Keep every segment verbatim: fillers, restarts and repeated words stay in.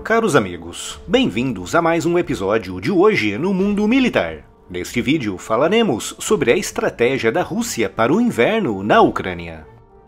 caros amigos, bem-vindos a mais um episódio de Hoje no Mundo Militar. Neste vídeo falaremos sobre a estratégia da Rússia para o inverno na Ucrânia.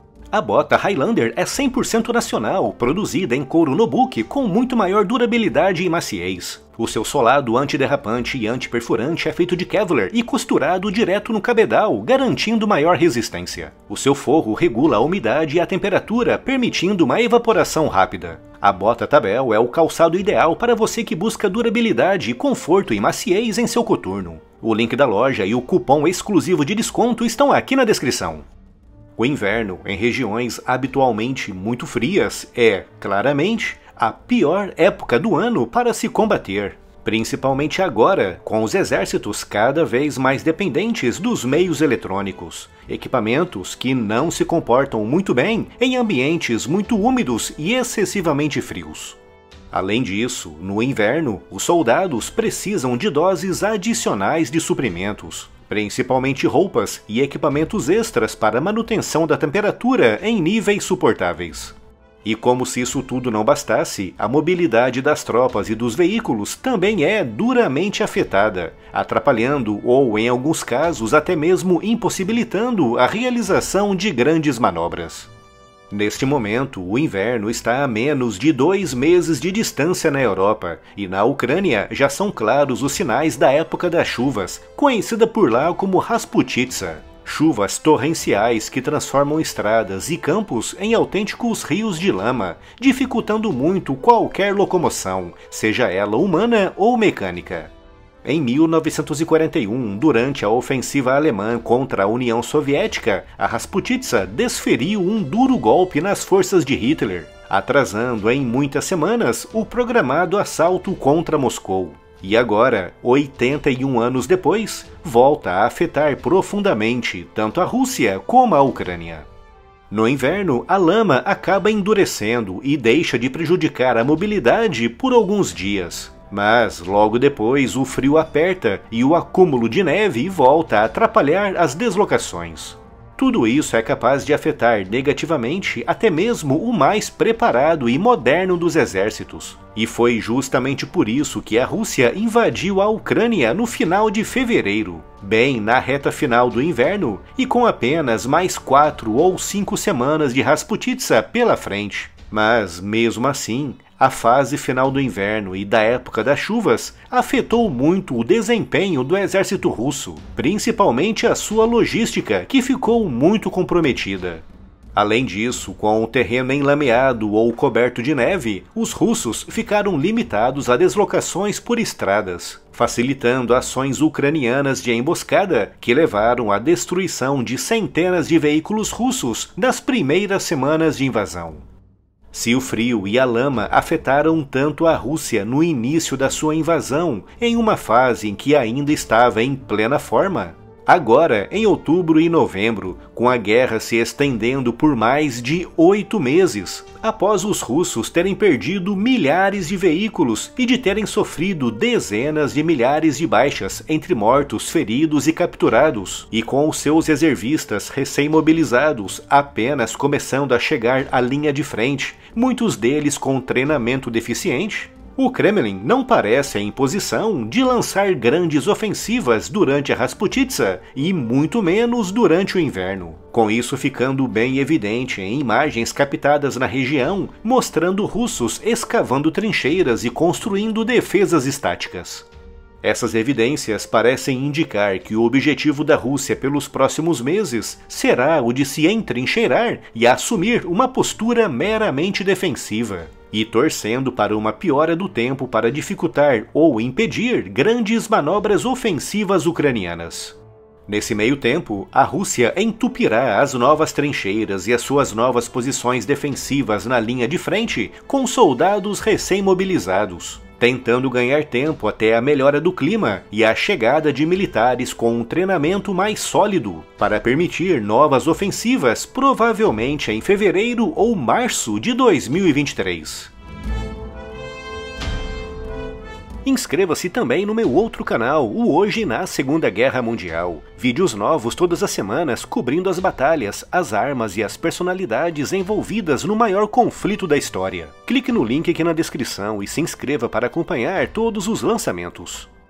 A bota Highlander é cem por cento nacional, produzida em couro Nobuki com muito maior durabilidade e maciez. O seu solado antiderrapante e antiperfurante é feito de Kevlar e costurado direto no cabedal, garantindo maior resistência. O seu forro regula a umidade e a temperatura, permitindo uma evaporação rápida. A bota Tabel é o calçado ideal para você que busca durabilidade, conforto e maciez em seu coturno. O link da loja e o cupom exclusivo de desconto estão aqui na descrição. O inverno, em regiões habitualmente muito frias, é, claramente, a pior época do ano para se combater, principalmente agora, com os exércitos cada vez mais dependentes dos meios eletrônicos, equipamentos que não se comportam muito bem em ambientes muito úmidos e excessivamente frios. Além disso, no inverno, os soldados precisam de doses adicionais de suprimentos, principalmente roupas e equipamentos extras para manutenção da temperatura em níveis suportáveis. E como se isso tudo não bastasse, a mobilidade das tropas e dos veículos também é duramente afetada, atrapalhando ou, em alguns casos, até mesmo impossibilitando a realização de grandes manobras. Neste momento, o inverno está a menos de dois meses de distância na Europa, e na Ucrânia já são claros os sinais da época das chuvas, conhecida por lá como Rasputitsa. Chuvas torrenciais que transformam estradas e campos em autênticos rios de lama, dificultando muito qualquer locomoção, seja ela humana ou mecânica. Em mil novecentos e quarenta e um, durante a ofensiva alemã contra a União Soviética, a Rasputitsa desferiu um duro golpe nas forças de Hitler, atrasando em muitas semanas o programado assalto contra Moscou. E agora, oitenta e um anos depois, volta a afetar profundamente tanto a Rússia como a Ucrânia. No inverno, a lama acaba endurecendo e deixa de prejudicar a mobilidade por alguns dias. Mas, logo depois, o frio aperta e o acúmulo de neve volta a atrapalhar as deslocações. Tudo isso é capaz de afetar negativamente até mesmo o mais preparado e moderno dos exércitos. E foi justamente por isso que a Rússia invadiu a Ucrânia no final de fevereiro, bem na reta final do inverno e com apenas mais quatro ou cinco semanas de Rasputitsa pela frente. Mas, mesmo assim, a fase final do inverno e da época das chuvas afetou muito o desempenho do exército russo, principalmente a sua logística, que ficou muito comprometida. Além disso, com o terreno enlameado ou coberto de neve, os russos ficaram limitados a deslocações por estradas, facilitando ações ucranianas de emboscada que levaram à destruição de centenas de veículos russos nas primeiras semanas de invasão. Se o frio e a lama afetaram tanto a Rússia no início da sua invasão, em uma fase em que ainda estava em plena forma, agora, em outubro e novembro, com a guerra se estendendo por mais de oito meses, após os russos terem perdido milhares de veículos e de terem sofrido dezenas de milhares de baixas entre mortos, feridos e capturados, e com os seus reservistas recém-mobilizados apenas começando a chegar à linha de frente, muitos deles com treinamento deficiente, o Kremlin não parece em posição de lançar grandes ofensivas durante a Rasputitsa e muito menos durante o inverno, com isso ficando bem evidente em imagens captadas na região, mostrando russos escavando trincheiras e construindo defesas estáticas. Essas evidências parecem indicar que o objetivo da Rússia pelos próximos meses será o de se entrincheirar e assumir uma postura meramente defensiva, e torcendo para uma piora do tempo para dificultar ou impedir grandes manobras ofensivas ucranianas. Nesse meio tempo, a Rússia entupirá as novas trincheiras e as suas novas posições defensivas na linha de frente com soldados recém-mobilizados, tentando ganhar tempo até a melhora do clima e a chegada de militares com um treinamento mais sólido, para permitir novas ofensivas provavelmente em fevereiro ou março de dois mil e vinte e três. Inscreva-se também no meu outro canal, o Hoje na Segunda Guerra Mundial. Vídeos novos todas as semanas cobrindo as batalhas, as armas e as personalidades envolvidas no maior conflito da história. Clique no link aqui na descrição e se inscreva para acompanhar todos os lançamentos.